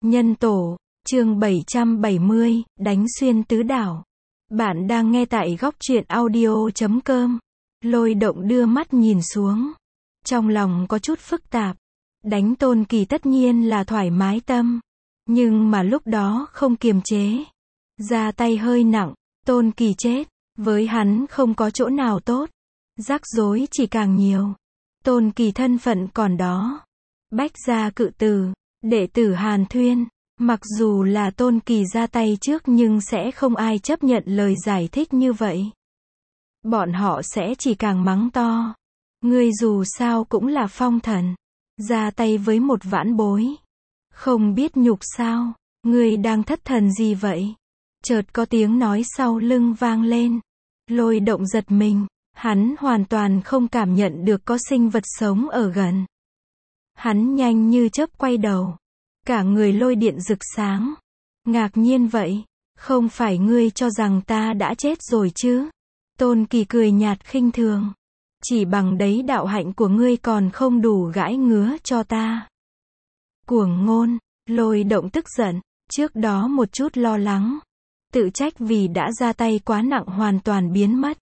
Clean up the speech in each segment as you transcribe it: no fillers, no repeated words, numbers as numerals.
Nhân tổ, chương 770, đánh xuyên tứ đảo. Bạn đang nghe tại góc truyện audio.com. Lôi Động đưa mắt nhìn xuống. Trong lòng có chút phức tạp. Đánh Tôn Kỳ tất nhiên là thoải mái tâm. Nhưng mà lúc đó không kiềm chế. Ra tay hơi nặng, Tôn Kỳ chết. Với hắn không có chỗ nào tốt. Rắc rối chỉ càng nhiều. Tôn Kỳ thân phận còn đó. Bách gia cự tử, đệ tử Hàn Thuyên. Mặc dù là Tôn Kỳ ra tay trước nhưng sẽ không ai chấp nhận lời giải thích như vậy. Bọn họ sẽ chỉ càng mắng to. Ngươi dù sao cũng là phong thần. Ra tay với một vãn bối. Không biết nhục sao, ngươi đang thất thần gì vậy? Chợt có tiếng nói sau lưng vang lên. Lôi Động giật mình, hắn hoàn toàn không cảm nhận được có sinh vật sống ở gần. Hắn nhanh như chớp quay đầu. Cả người lôi điện rực sáng. Ngạc nhiên vậy, không phải ngươi cho rằng ta đã chết rồi chứ? Tôn Kỳ cười nhạt khinh thường. Chỉ bằng đấy đạo hạnh của ngươi còn không đủ gãi ngứa cho ta. Cuồng ngôn, Lôi Động tức giận, trước đó một chút lo lắng. Tự trách vì đã ra tay quá nặng hoàn toàn biến mất.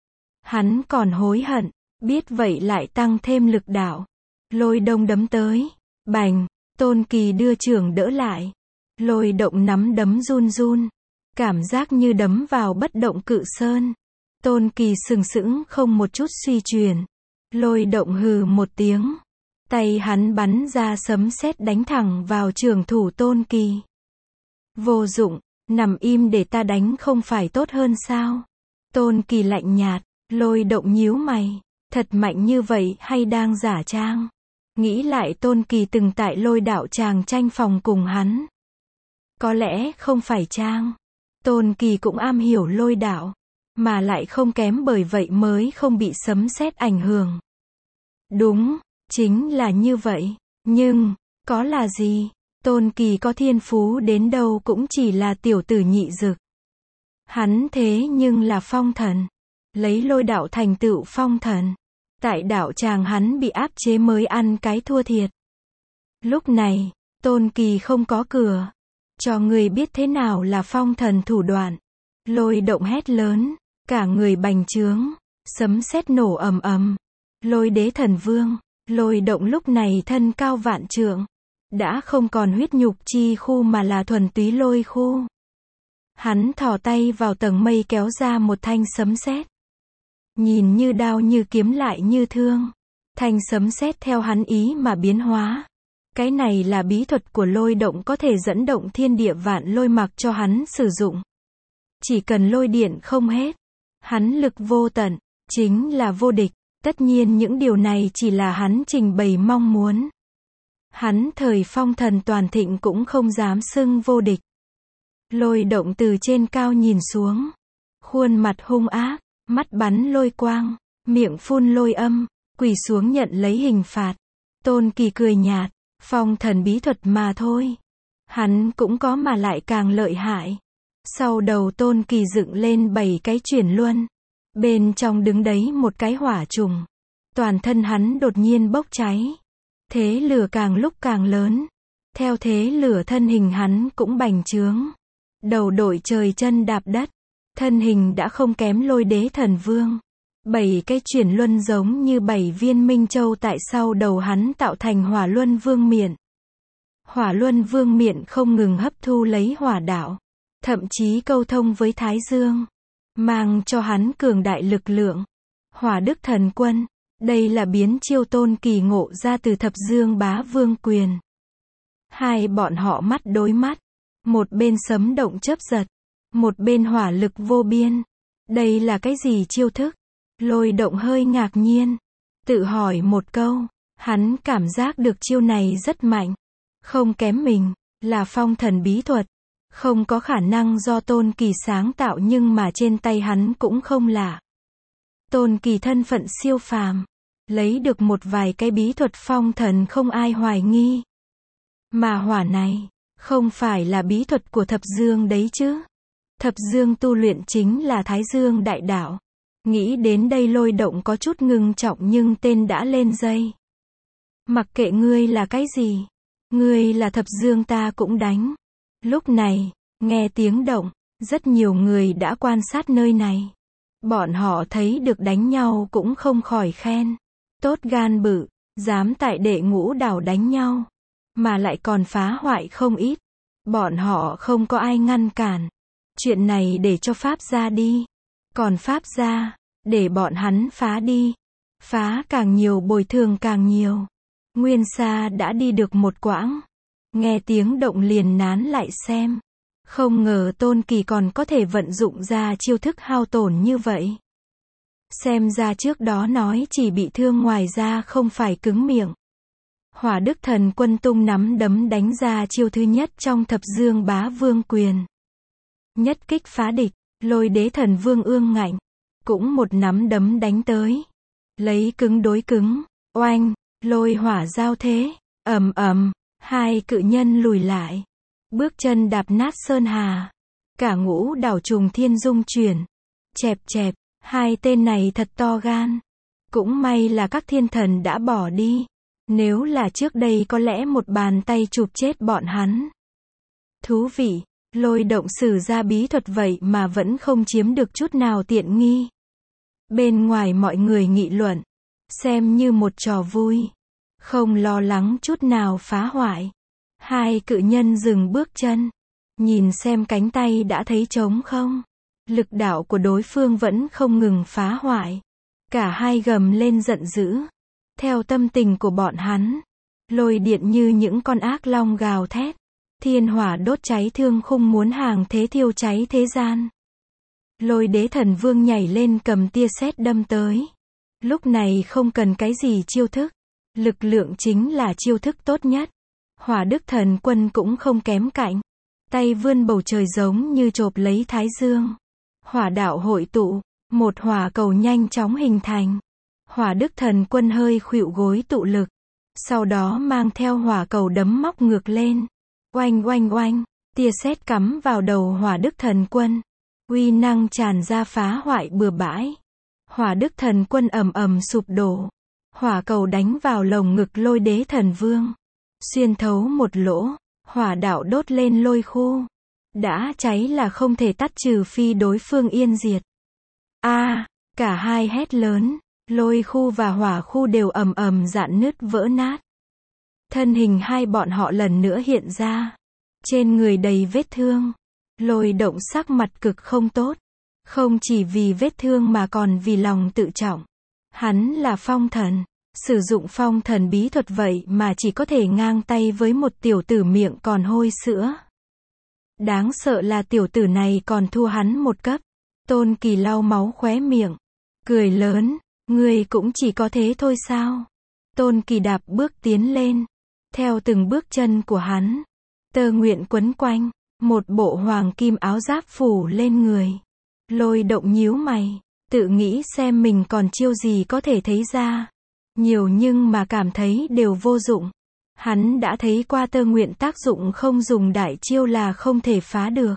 Hắn còn hối hận, biết vậy lại tăng thêm lực đạo. Lôi Đông đấm tới, bành. Tôn Kỳ đưa chưởng đỡ lại. Lôi Động nắm đấm run run. Cảm giác như đấm vào bất động cự sơn. Tôn Kỳ sừng sững không một chút suy chuyển. Lôi Động hừ một tiếng. Tay hắn bắn ra sấm sét đánh thẳng vào chưởng thủ Tôn Kỳ. Vô dụng, nằm im để ta đánh không phải tốt hơn sao? Tôn Kỳ lạnh nhạt. Lôi Động nhíu mày. Thật mạnh như vậy hay đang giả trang? Nghĩ lại Tôn Kỳ từng tại Lôi đạo tràng tranh phòng cùng hắn. Có lẽ không phải trang. Tôn Kỳ cũng am hiểu lôi đạo. Mà lại không kém bởi vậy mới không bị sấm sét ảnh hưởng. Đúng, chính là như vậy. Nhưng, có là gì? Tôn Kỳ có thiên phú đến đâu cũng chỉ là tiểu tử nhị dực. Hắn thế nhưng là phong thần. Lấy lôi đạo thành tựu phong thần. Tại đạo tràng hắn bị áp chế mới ăn cái thua thiệt. Lúc này, Tôn Kỳ không có cửa. Cho người biết thế nào là phong thần thủ đoạn. Lôi Động hét lớn, cả người bành trướng, sấm sét nổ ầm ầm. Lôi đế thần vương, Lôi Động lúc này thân cao vạn trượng. Đã không còn huyết nhục chi khu mà là thuần túy lôi khu. Hắn thò tay vào tầng mây kéo ra một thanh sấm sét. Nhìn như đao như kiếm lại như thương. Thanh sấm sét theo hắn ý mà biến hóa. Cái này là bí thuật của Lôi Động có thể dẫn động thiên địa vạn lôi mặc cho hắn sử dụng. Chỉ cần lôi điện không hết. Hắn lực vô tận, chính là vô địch. Tất nhiên những điều này chỉ là hắn trình bày mong muốn. Hắn thời phong thần toàn thịnh cũng không dám xưng vô địch. Lôi Động từ trên cao nhìn xuống. Khuôn mặt hung ác. Mắt bắn lôi quang, miệng phun lôi âm, quỳ xuống nhận lấy hình phạt. Tôn Kỳ cười nhạt, phong thần bí thuật mà thôi. Hắn cũng có mà lại càng lợi hại. Sau đầu Tôn Kỳ dựng lên 7 cái chuyển luân. Bên trong đứng đấy một cái hỏa trùng. Toàn thân hắn đột nhiên bốc cháy. Thế lửa càng lúc càng lớn. Theo thế lửa thân hình hắn cũng bành trướng. Đầu đội trời chân đạp đất. Thân hình đã không kém lôi đế thần vương. 7 cái chuyển luân giống như 7 viên minh châu tại sau đầu hắn tạo thành hỏa luân vương miện. Hỏa luân vương miện không ngừng hấp thu lấy hỏa đạo. Thậm chí câu thông với Thái Dương. Mang cho hắn cường đại lực lượng. Hỏa đức thần quân. Đây là biến chiêu Tôn Kỳ ngộ ra từ thập dương bá vương quyền. Hai bọn họ mắt đối mắt. Một bên sấm động chớp giật. Một bên hỏa lực vô biên. Đây là cái gì chiêu thức? Lôi Động hơi ngạc nhiên. Tự hỏi một câu. Hắn cảm giác được chiêu này rất mạnh. Không kém mình. Là phong thần bí thuật. Không có khả năng do Tôn Kỳ sáng tạo nhưng mà trên tay hắn cũng không lạ. Tôn Kỳ thân phận siêu phàm. Lấy được một vài cái bí thuật phong thần không ai hoài nghi. Mà hỏa này, không phải là bí thuật của thập dương đấy chứ? Thập dương tu luyện chính là Thái Dương đại đạo. Nghĩ đến đây Lôi Động có chút ngưng trọng nhưng tên đã lên dây. Mặc kệ ngươi là cái gì. Ngươi là thập dương ta cũng đánh. Lúc này, nghe tiếng động, rất nhiều người đã quan sát nơi này. Bọn họ thấy được đánh nhau cũng không khỏi khen. Tốt gan bự, dám tại Đệ Ngũ Đảo đánh nhau. Mà lại còn phá hoại không ít. Bọn họ không có ai ngăn cản. Chuyện này để cho Pháp gia đi. Còn Pháp gia, để bọn hắn phá đi. Phá càng nhiều bồi thường càng nhiều. Nguyên Sa đã đi được một quãng. Nghe tiếng động liền nán lại xem. Không ngờ Tôn Kỳ còn có thể vận dụng ra chiêu thức hao tổn như vậy. Xem ra trước đó nói chỉ bị thương ngoài ra không phải cứng miệng. Hỏa Đức Thần Quân tung nắm đấm đánh ra chiêu thứ nhất trong Thập Dương Bá Vương Quyền. Nhất kích phá địch, Lôi Đế Thần Vương ương ngạnh. Cũng một nắm đấm đánh tới. Lấy cứng đối cứng, oanh, lôi hỏa giao thế, ầm ầm, hai cự nhân lùi lại. Bước chân đạp nát sơn hà. Cả Ngũ Đảo trùng thiên dung chuyển. Chẹp chẹp, hai tên này thật to gan. Cũng may là các thiên thần đã bỏ đi. Nếu là trước đây có lẽ một bàn tay chụp chết bọn hắn. Thú vị, Lôi Động sử ra bí thuật vậy mà vẫn không chiếm được chút nào tiện nghi. Bên ngoài mọi người nghị luận. Xem như một trò vui. Không lo lắng chút nào phá hoại. Hai cự nhân dừng bước chân. Nhìn xem cánh tay đã thấy trống không. Lực đạo của đối phương vẫn không ngừng phá hoại. Cả hai gầm lên giận dữ. Theo tâm tình của bọn hắn. Lôi điện như những con ác long gào thét. Thiên hỏa đốt cháy thương khung muốn hàng thế thiêu cháy thế gian. Lôi Đế Thần Vương nhảy lên cầm tia sét đâm tới. Lúc này không cần cái gì chiêu thức. Lực lượng chính là chiêu thức tốt nhất. Hỏa Đức Thần Quân cũng không kém cạnh. Tay vươn bầu trời giống như chộp lấy thái dương. Hỏa đạo hội tụ. Một hỏa cầu nhanh chóng hình thành. Hỏa Đức Thần Quân hơi khuỵu gối tụ lực. Sau đó mang theo hỏa cầu đấm móc ngược lên. Oanh oanh oanh. Tia sét cắm vào đầu Hỏa Đức Thần Quân. Uy năng tràn ra phá hoại bừa bãi. Hỏa Đức Thần Quân ầm ầm sụp đổ. Hỏa cầu đánh vào lồng ngực Lôi Đế Thần Vương. Xuyên thấu một lỗ. Hỏa đạo đốt lên lôi khu. Đã cháy là không thể tắt trừ phi đối phương yên diệt. Cả hai hét lớn. Lôi khu và hỏa khu đều ầm ầm rạn nứt vỡ nát. Thân hình hai bọn họ lần nữa hiện ra. Trên người đầy vết thương. Lôi Động sắc mặt cực không tốt. Không chỉ vì vết thương mà còn vì lòng tự trọng. Hắn là phong thần. Sử dụng phong thần bí thuật vậy mà chỉ có thể ngang tay với một tiểu tử miệng còn hôi sữa. Đáng sợ là tiểu tử này còn thua hắn một cấp. Tôn Kỳ lau máu khóe miệng. Cười lớn. Ngươi cũng chỉ có thế thôi sao? Tôn Kỳ đạp bước tiến lên. Theo từng bước chân của hắn. Tơ nguyện quấn quanh. Một bộ hoàng kim áo giáp phủ lên người. Lôi Động nhíu mày. Tự nghĩ xem mình còn chiêu gì có thể thấy ra. Nhiều nhưng mà cảm thấy đều vô dụng. Hắn đã thấy qua tơ nguyện tác dụng không dùng đại chiêu là không thể phá được.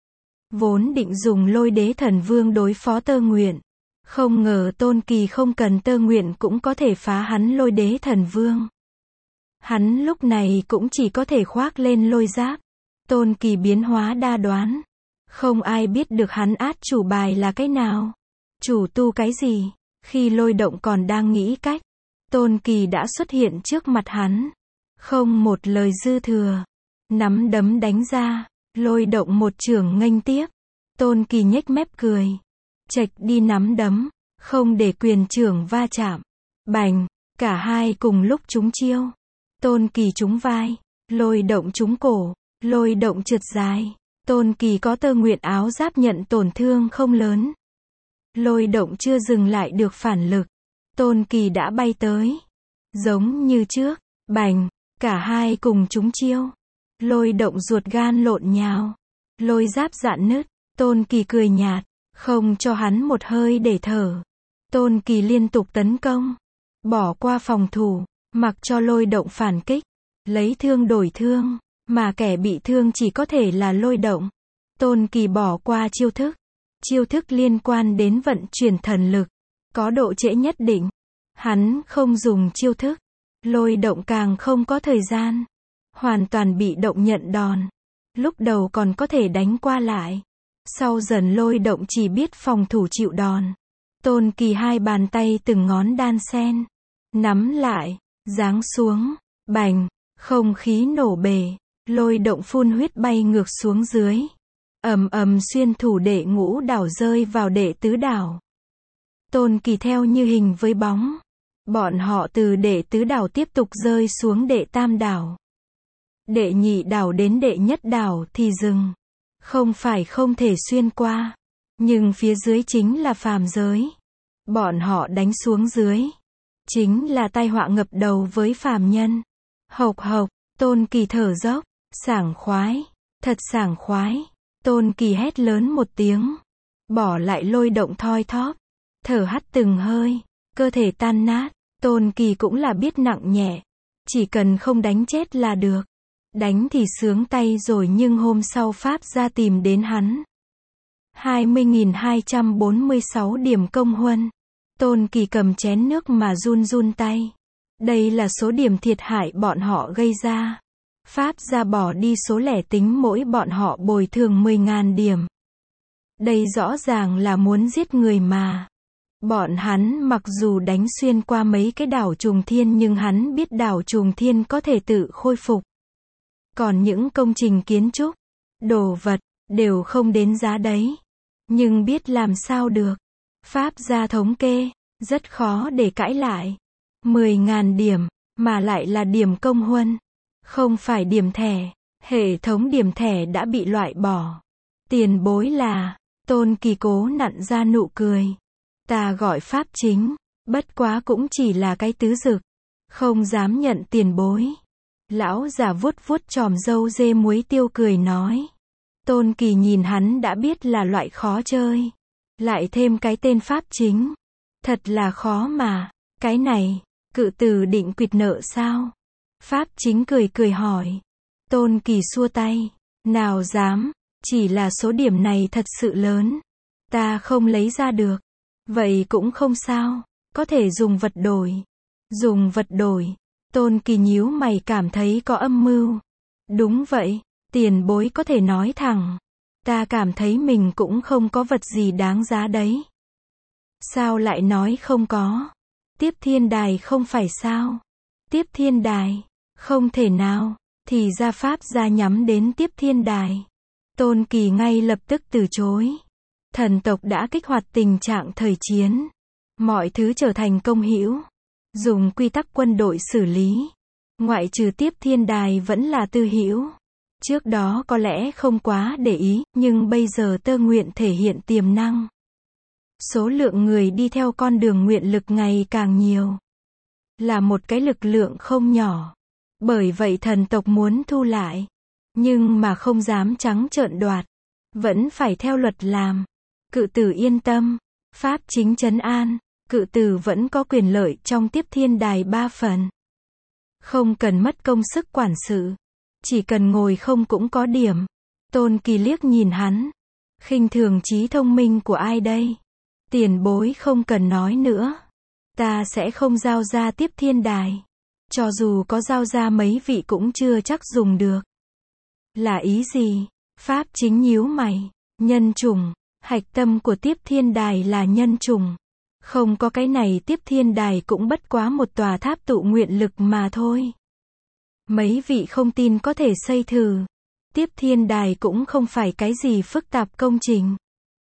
Vốn định dùng Lôi Đế Thần Vương đối phó tơ nguyện. Không ngờ Tôn Kỳ không cần tơ nguyện cũng có thể phá hắn Lôi Đế Thần Vương. Hắn lúc này cũng chỉ có thể khoác lên lôi giáp. Tôn Kỳ biến hóa đa đoán. Không ai biết được hắn át chủ bài là cái nào. Chủ tu cái gì. Khi Lôi Động còn đang nghĩ cách. Tôn Kỳ đã xuất hiện trước mặt hắn. Không một lời dư thừa. Nắm đấm đánh ra. Lôi Động một chưởng nghênh tiếp. Tôn Kỳ nhếch mép cười. Chệch đi nắm đấm. Không để quyền chưởng va chạm. Bành. Cả hai cùng lúc trúng chiêu. Tôn Kỳ trúng vai. Lôi Động trúng cổ. Lôi Động trượt dài. Tôn Kỳ có tơ nguyện áo giáp nhận tổn thương không lớn. Lôi Động chưa dừng lại được phản lực. Tôn Kỳ đã bay tới. Giống như trước. Bành. Cả hai cùng trúng chiêu. Lôi Động ruột gan lộn nhào. Lôi giáp rạn nứt. Tôn Kỳ cười nhạt. Không cho hắn một hơi để thở. Tôn Kỳ liên tục tấn công. Bỏ qua phòng thủ. Mặc cho Lôi Động phản kích. Lấy thương đổi thương. Mà kẻ bị thương chỉ có thể là Lôi Động. Tôn Kỳ bỏ qua chiêu thức. Chiêu thức liên quan đến vận chuyển thần lực. Có độ trễ nhất định. Hắn không dùng chiêu thức. Lôi Động càng không có thời gian. hoàn toàn bị động nhận đòn. Lúc đầu còn có thể đánh qua lại. Sau dần Lôi Động chỉ biết phòng thủ chịu đòn. Tôn Kỳ hai bàn tay từng ngón đan xen, nắm lại, giáng xuống, bành, không khí nổ bể, Lôi Động phun huyết bay ngược xuống dưới. Ầm ầm xuyên thủ đệ ngũ đảo rơi vào đệ tứ đảo. Tôn Kỳ theo như hình với bóng. Bọn họ từ đệ tứ đảo tiếp tục rơi xuống đệ tam đảo. Đệ nhị đảo đến đệ nhất đảo thì dừng. Không phải không thể xuyên qua, nhưng phía dưới chính là phàm giới. Bọn họ đánh xuống dưới, chính là tai họa ngập đầu với phàm nhân. Hộc hộc, Tôn Kỳ thở dốc, sảng khoái, thật sảng khoái. Tôn Kỳ hét lớn một tiếng, bỏ lại Lôi Động thoi thóp, thở hắt từng hơi, cơ thể tan nát. Tôn Kỳ cũng là biết nặng nhẹ, chỉ cần không đánh chết là được. Đánh thì sướng tay rồi nhưng hôm sau Pháp gia tìm đến hắn. 20.246 điểm công huân. Tôn Kỳ cầm chén nước mà run run tay. Đây là số điểm thiệt hại bọn họ gây ra. Pháp gia bỏ đi số lẻ tính mỗi bọn họ bồi thường 10.000 điểm. Đây rõ ràng là muốn giết người mà. Bọn hắn mặc dù đánh xuyên qua mấy cái đảo trùng thiên nhưng hắn biết đảo trùng thiên có thể tự khôi phục. Còn những công trình kiến trúc, đồ vật, đều không đến giá đấy. Nhưng biết làm sao được. Pháp gia thống kê, rất khó để cãi lại. 10.000 điểm, mà lại là điểm công huân. Không phải điểm thẻ. Hệ thống điểm thẻ đã bị loại bỏ. Tiền bối là, Tôn Kỳ cố nặn ra nụ cười. Ta gọi Pháp chính, bất quá cũng chỉ là cái tứ dực. Không dám nhận tiền bối. Lão già vuốt vuốt chòm râu dê muối tiêu cười nói. Tôn Kỳ nhìn hắn đã biết là loại khó chơi. Lại thêm cái tên Pháp chính. Thật là khó mà. Cái này, cự tử định quỵt nợ sao? Pháp chính cười cười hỏi. Tôn Kỳ xua tay. Nào dám, chỉ là số điểm này thật sự lớn. Ta không lấy ra được. Vậy cũng không sao, có thể dùng vật đổi. Dùng vật đổi. Tôn Kỳ nhíu mày cảm thấy có âm mưu. Đúng vậy, tiền bối có thể nói thẳng. Ta cảm thấy mình cũng không có vật gì đáng giá đấy. Sao lại nói không có? Tiếp thiên đài không phải sao? Tiếp thiên đài, không thể nào, thì ra Pháp gia nhắm đến tiếp thiên đài. Tôn Kỳ ngay lập tức từ chối. Thần tộc đã kích hoạt tình trạng thời chiến. Mọi thứ trở thành công hữu. Dùng quy tắc quân đội xử lý. Ngoại trừ tiếp thiên đài vẫn là tư hữu. Trước đó có lẽ không quá để ý, nhưng bây giờ tơ nguyện thể hiện tiềm năng. Số lượng người đi theo con đường nguyện lực ngày càng nhiều. Là một cái lực lượng không nhỏ. Bởi vậy thần tộc muốn thu lại. Nhưng mà không dám trắng trợn đoạt. Vẫn phải theo luật làm. Cự tử yên tâm. Pháp chính trấn an. Cự tử vẫn có quyền lợi trong tiếp thiên đài 3 phần. Không cần mất công sức quản sự. Chỉ cần ngồi không cũng có điểm. Tôn Kỳ liếc nhìn hắn. Khinh thường trí thông minh của ai đây? Tiền bối không cần nói nữa. Ta sẽ không giao ra tiếp thiên đài. Cho dù có giao ra mấy vị cũng chưa chắc dùng được. Là ý gì? Pháp chính nhíu mày. Nhân chủng. Hạch tâm của tiếp thiên đài là nhân chủng. Không có cái này tiếp thiên đài cũng bất quá một tòa tháp tụ nguyện lực mà thôi. Mấy vị không tin có thể xây thử. Tiếp thiên đài cũng không phải cái gì phức tạp công trình.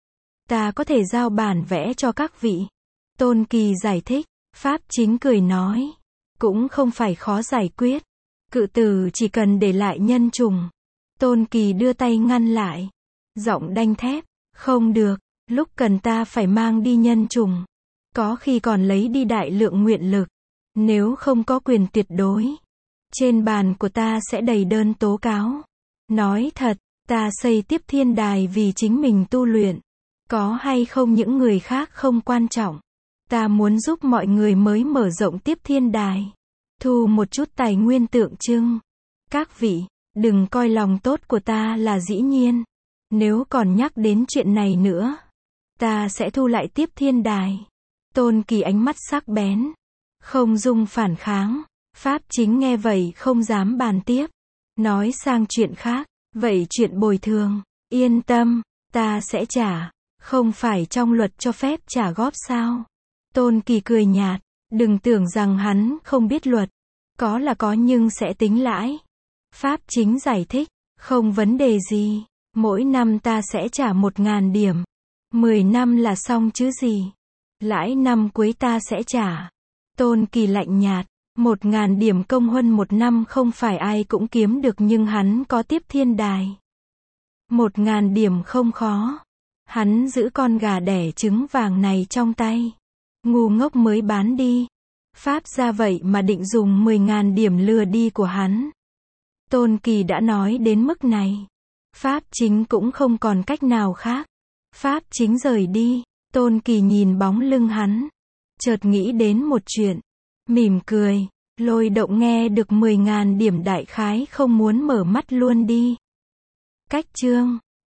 Ta có thể giao bản vẽ cho các vị. Tôn Kỳ giải thích. Pháp chính cười nói. Cũng không phải khó giải quyết. Cự tử chỉ cần để lại nhân chủng. Tôn Kỳ đưa tay ngăn lại. Giọng đanh thép. Không được. Lúc cần ta phải mang đi nhân chủng. Có khi còn lấy đi đại lượng nguyện lực. Nếu không có quyền tuyệt đối. Trên bàn của ta sẽ đầy đơn tố cáo. Nói thật, ta xây tiếp thiên đài vì chính mình tu luyện. Có hay không những người khác không quan trọng. Ta muốn giúp mọi người mới mở rộng tiếp thiên đài. Thu một chút tài nguyên tượng trưng. Các vị, đừng coi lòng tốt của ta là dĩ nhiên. Nếu còn nhắc đến chuyện này nữa, ta sẽ thu lại tiếp thiên đài. Tôn Kỳ ánh mắt sắc bén. Không dung phản kháng. Pháp chính nghe vậy không dám bàn tiếp. Nói sang chuyện khác, vậy chuyện bồi thường, yên tâm, ta sẽ trả, không phải trong luật cho phép trả góp sao? Tôn Kỳ cười nhạt, đừng tưởng rằng hắn không biết luật, có là có nhưng sẽ tính lãi. Pháp chính giải thích, không vấn đề gì, mỗi năm ta sẽ trả 1.000 điểm, 10 năm là xong chứ gì. Lãi năm cuối ta sẽ trả. Tôn Kỳ lạnh nhạt, 1.000 điểm công huân một năm không phải ai cũng kiếm được nhưng hắn có tiếp thiên đài. 1.000 điểm không khó. Hắn giữ con gà đẻ trứng vàng này trong tay. Ngu ngốc mới bán đi. Pháp ra vậy mà định dùng 10.000 điểm lừa đi của hắn. Tôn Kỳ đã nói đến mức này. Pháp chính cũng không còn cách nào khác. Pháp chính rời đi. Tôn Kỳ nhìn bóng lưng hắn. Chợt nghĩ đến một chuyện. Mỉm cười. Lôi Động nghe được 10.000 điểm đại khái không muốn mở mắt luôn đi. Cách chương